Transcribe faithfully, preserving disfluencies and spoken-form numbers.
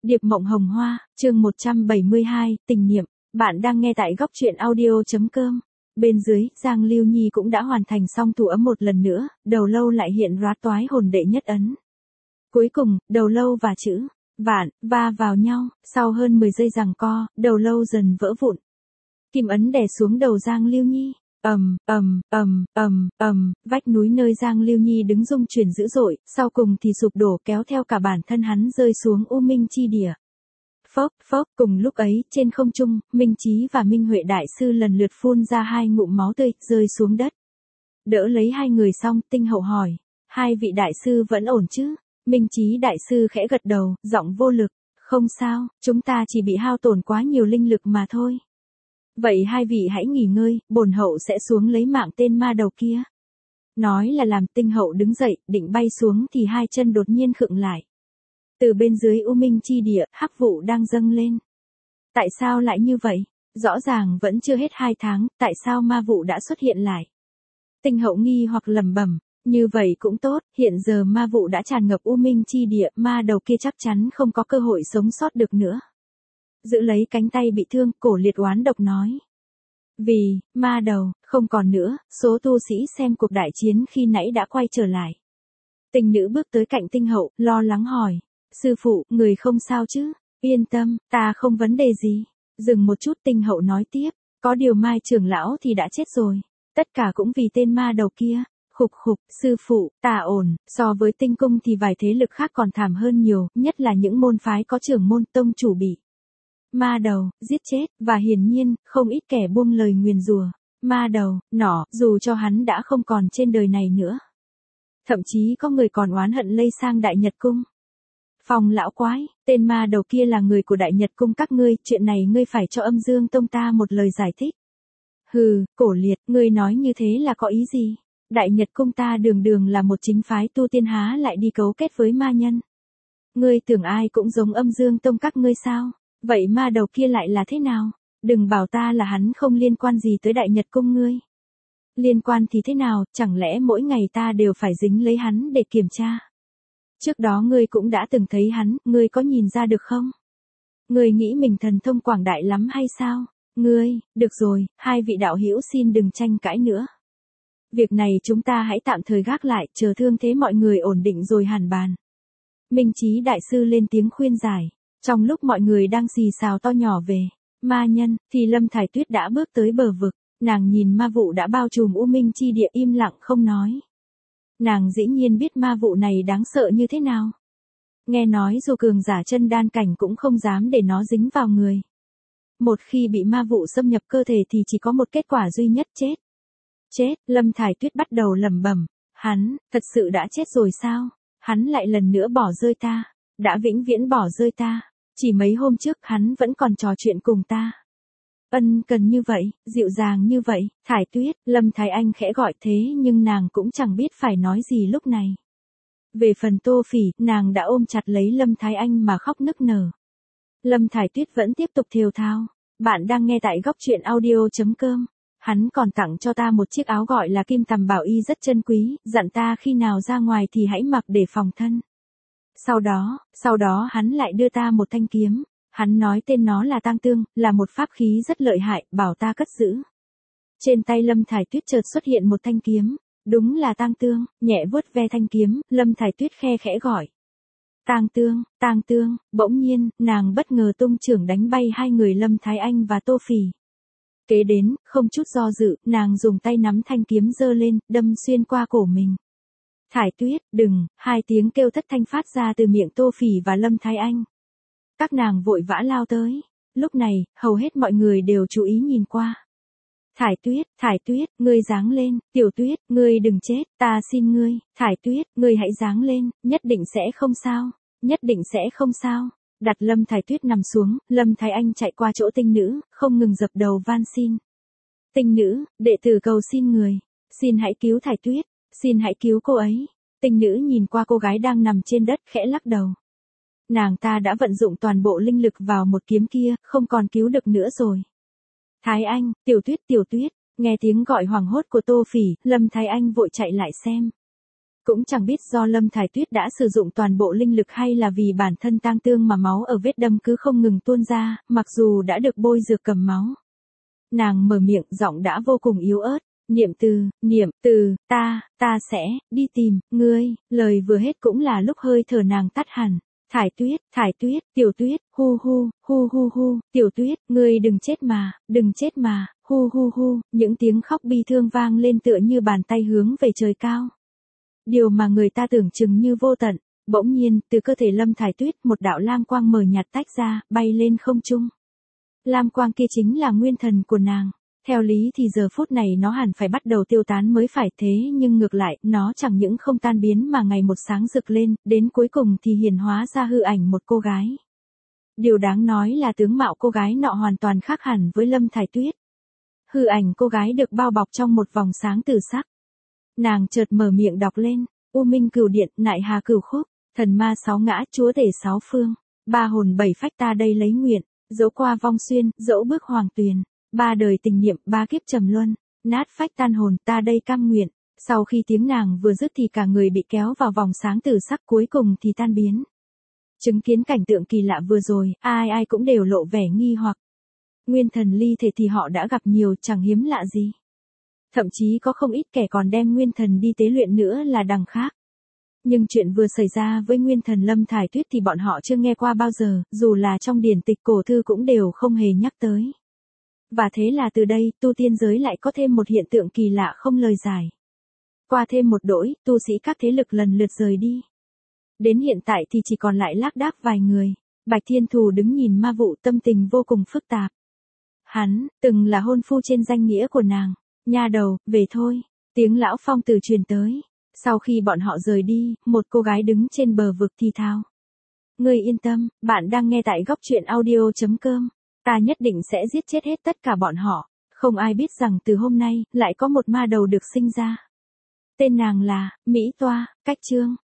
Điệp mộng hồng hoa, chương một trăm bảy mươi hai, tình niệm. Bạn đang nghe tại góc truyện audio chấm com. Bên dưới, Giang Lưu Nhi cũng đã hoàn thành xong thủ ấm một lần nữa, đầu lâu lại hiện ra toái hồn đệ nhất ấn. Cuối cùng, đầu lâu và chữ vạn va vào nhau, sau hơn mười giây giằng co, đầu lâu dần vỡ vụn. Kim ấn đè xuống đầu Giang Lưu Nhi. Ầm, ầm, ầm, ầm, ầm, vách núi nơi Giang Lưu Nhi đứng rung chuyển dữ dội, sau cùng thì sụp đổ kéo theo cả bản thân hắn rơi xuống U Minh chi địa. Phốc, phốc, cùng lúc ấy, trên không trung, Minh Chí và Minh Huệ đại sư lần lượt phun ra hai ngụm máu tươi, rơi xuống đất. Đỡ lấy hai người xong, Tinh Hậu hỏi, hai vị đại sư vẫn ổn chứ? Minh Chí đại sư khẽ gật đầu, giọng vô lực, không sao, chúng ta chỉ bị hao tổn quá nhiều linh lực mà thôi. Vậy hai vị hãy nghỉ ngơi, bổn hậu sẽ xuống lấy mạng tên ma đầu kia. Nói là làm Tinh Hậu đứng dậy, định bay xuống thì hai chân đột nhiên khựng lại. Từ bên dưới U Minh chi địa, hắc vụ đang dâng lên. Tại sao lại như vậy? Rõ ràng vẫn chưa hết hai tháng, tại sao ma vụ đã xuất hiện lại? Tinh Hậu nghi hoặc lẩm bẩm, như vậy cũng tốt, hiện giờ ma vụ đã tràn ngập U Minh chi địa, ma đầu kia chắc chắn không có cơ hội sống sót được nữa. Giữ lấy cánh tay bị thương, Cổ Liệt oán độc nói. Vì, ma đầu, không còn nữa, số tu sĩ xem cuộc đại chiến khi nãy đã quay trở lại. Tình nữ bước tới cạnh Tinh Hậu, lo lắng hỏi. Sư phụ, người không sao chứ? Yên tâm, ta không vấn đề gì. Dừng một chút, Tinh Hậu nói tiếp. Có điều Mai trưởng lão thì đã chết rồi. Tất cả cũng vì tên ma đầu kia. Khục khục, sư phụ, ta ổn. So với Tinh cung thì vài thế lực khác còn thảm hơn nhiều, nhất là những môn phái có trưởng môn tông chủ bị ma đầu giết chết, và hiển nhiên, không ít kẻ buông lời nguyền rủa. Ma đầu, nỏ, dù cho hắn đã không còn trên đời này nữa. Thậm chí có người còn oán hận lây sang Đại Nhật cung. Phong lão quái, tên ma đầu kia là người của Đại Nhật cung các ngươi, chuyện này ngươi phải cho Âm Dương tông ta một lời giải thích. Hừ, Cổ Liệt, ngươi nói như thế là có ý gì? Đại Nhật cung ta đường đường là một chính phái tu tiên há lại đi cấu kết với ma nhân. Ngươi tưởng ai cũng giống Âm Dương tông các ngươi sao? Vậy ma đầu kia lại là thế nào? Đừng bảo ta là hắn không liên quan gì tới Đại Nhật cung ngươi. Liên quan thì thế nào, chẳng lẽ mỗi ngày ta đều phải dính lấy hắn để kiểm tra? Trước đó ngươi cũng đã từng thấy hắn, ngươi có nhìn ra được không? Ngươi nghĩ mình thần thông quảng đại lắm hay sao? Ngươi, được rồi, hai vị đạo hữu xin đừng tranh cãi nữa. Việc này chúng ta hãy tạm thời gác lại, chờ thương thế mọi người ổn định rồi hàn bàn. Minh Chí đại sư lên tiếng khuyên giải. Trong lúc mọi người đang xì xào to nhỏ về ma nhân, thì Lâm Thải Tuyết đã bước tới bờ vực, nàng nhìn ma vụ đã bao trùm U Minh chi địa im lặng không nói. Nàng dĩ nhiên biết ma vụ này đáng sợ như thế nào. Nghe nói dù cường giả chân đan cảnh cũng không dám để nó dính vào người. Một khi bị ma vụ xâm nhập cơ thể thì chỉ có một kết quả duy nhất, chết. Chết, Lâm Thải Tuyết bắt đầu lẩm bẩm, hắn, thật sự đã chết rồi sao? Hắn lại lần nữa bỏ rơi ta, đã vĩnh viễn bỏ rơi ta. Chỉ mấy hôm trước hắn vẫn còn trò chuyện cùng ta. Ân cần như vậy, dịu dàng như vậy, Thải Tuyết, Lâm Thái Anh khẽ gọi thế nhưng nàng cũng chẳng biết phải nói gì lúc này. Về phần Tô Phỉ, nàng đã ôm chặt lấy Lâm Thái Anh mà khóc nức nở. Lâm Thải Tuyết vẫn tiếp tục thều thào. Bạn đang nghe tại góc truyện audio chấm com. Hắn còn tặng cho ta một chiếc áo gọi là Kim Tầm Bảo Y rất chân quý, dặn ta khi nào ra ngoài thì hãy mặc để phòng thân. Sau đó, sau đó hắn lại đưa ta một thanh kiếm, hắn nói tên nó là Tang Tương, là một pháp khí rất lợi hại, bảo ta cất giữ. Trên tay Lâm Thải Tuyết chợt xuất hiện một thanh kiếm, đúng là Tang Tương, nhẹ vuốt ve thanh kiếm, Lâm Thải Tuyết khe khẽ gọi. Tang Tương, Tang Tương, bỗng nhiên, nàng bất ngờ tung chưởng đánh bay hai người Lâm Thái Anh và Tô Phỉ. Kế đến, không chút do dự, nàng dùng tay nắm thanh kiếm giơ lên, đâm xuyên qua cổ mình. Thải Tuyết, đừng, hai tiếng kêu thất thanh phát ra từ miệng Tô Phỉ và Lâm Thái Anh. Các nàng vội vã lao tới. Lúc này, hầu hết mọi người đều chú ý nhìn qua. Thải Tuyết, Thải Tuyết, ngươi giáng lên, Tiểu Tuyết, ngươi đừng chết, ta xin ngươi, Thải Tuyết, ngươi hãy giáng lên, nhất định sẽ không sao, nhất định sẽ không sao. Đặt Lâm Thải Tuyết nằm xuống, Lâm Thái Anh chạy qua chỗ Tinh nữ, không ngừng dập đầu van xin. Tinh nữ, đệ tử cầu xin người, xin hãy cứu Thải Tuyết. Xin hãy cứu cô ấy. Tinh nữ nhìn qua cô gái đang nằm trên đất khẽ lắc đầu. Nàng ta đã vận dụng toàn bộ linh lực vào một kiếm kia, không còn cứu được nữa rồi. Thái Anh, Tiểu Tuyết, Tiểu Tuyết, nghe tiếng gọi hoảng hốt của Tô Phỉ, Lâm Thái Anh vội chạy lại xem. Cũng chẳng biết do Lâm Thải Tuyết đã sử dụng toàn bộ linh lực hay là vì bản thân tang tương mà máu ở vết đâm cứ không ngừng tuôn ra, mặc dù đã được bôi dược cầm máu. Nàng mở miệng, giọng đã vô cùng yếu ớt, niệm từ, niệm từ, ta, ta sẽ, đi tìm, ngươi, lời vừa hết cũng là lúc hơi thở nàng tắt hẳn. Thải Tuyết, Thải Tuyết, Tiểu Tuyết, hu hu, hu hu hu, Tiểu Tuyết, ngươi đừng chết mà, đừng chết mà, hu hu hu, những tiếng khóc bi thương vang lên tựa như bàn tay hướng về trời cao. Điều mà người ta tưởng chừng như vô tận, bỗng nhiên, từ cơ thể Lâm Thải Tuyết một đạo lam quang mờ nhạt tách ra, bay lên không trung. Lam quang kia chính là nguyên thần của nàng. Theo lý thì giờ phút này nó hẳn phải bắt đầu tiêu tán mới phải, thế nhưng ngược lại, nó chẳng những không tan biến mà ngày một sáng rực lên, đến cuối cùng thì hiển hóa ra hư ảnh một cô gái. Điều đáng nói là tướng mạo cô gái nọ hoàn toàn khác hẳn với Lâm Thải Tuyết. Hư ảnh cô gái được bao bọc trong một vòng sáng tử sắc. Nàng chợt mở miệng đọc lên, U Minh Cửu Điện, Nại Hà Cửu Khúc, thần ma sáu ngã, chúa tể sáu phương, ba hồn bảy phách ta đây lấy nguyện, dẫu qua vong xuyên, dẫu bước hoàng tuyền. Ba đời tình niệm, ba kiếp trầm luân, nát phách tan hồn, ta đây cam nguyện. Sau khi tiếng nàng vừa dứt thì cả người bị kéo vào vòng sáng tử sắc, cuối cùng thì tan biến. Chứng kiến cảnh tượng kỳ lạ vừa rồi, ai ai cũng đều lộ vẻ nghi hoặc. Nguyên thần ly thể thì họ đã gặp nhiều, chẳng hiếm lạ gì. Thậm chí có không ít kẻ còn đem nguyên thần đi tế luyện nữa là đằng khác. Nhưng chuyện vừa xảy ra với nguyên thần Lâm Thải Tuyết thì bọn họ chưa nghe qua bao giờ, dù là trong điển tịch cổ thư cũng đều không hề nhắc tới. Và thế là từ đây, tu tiên giới lại có thêm một hiện tượng kỳ lạ không lời giải. Qua thêm một đỗi, tu sĩ các thế lực lần lượt rời đi. Đến hiện tại thì chỉ còn lại lác đác vài người. Bạch Thiên Thù đứng nhìn ma vụ, tâm tình vô cùng phức tạp. Hắn, từng là hôn phu trên danh nghĩa của nàng. Nha đầu, về thôi. Tiếng lão phong từ truyền tới. Sau khi bọn họ rời đi, một cô gái đứng trên bờ vực thì thào. Ngươi yên tâm, bạn đang nghe tại góc truyện audio chấm com. Ta nhất định sẽ giết chết hết tất cả bọn họ. Không ai biết rằng từ hôm nay, lại có một ma đầu được sinh ra. Tên nàng là, Mỹ Toa, Cách Chương.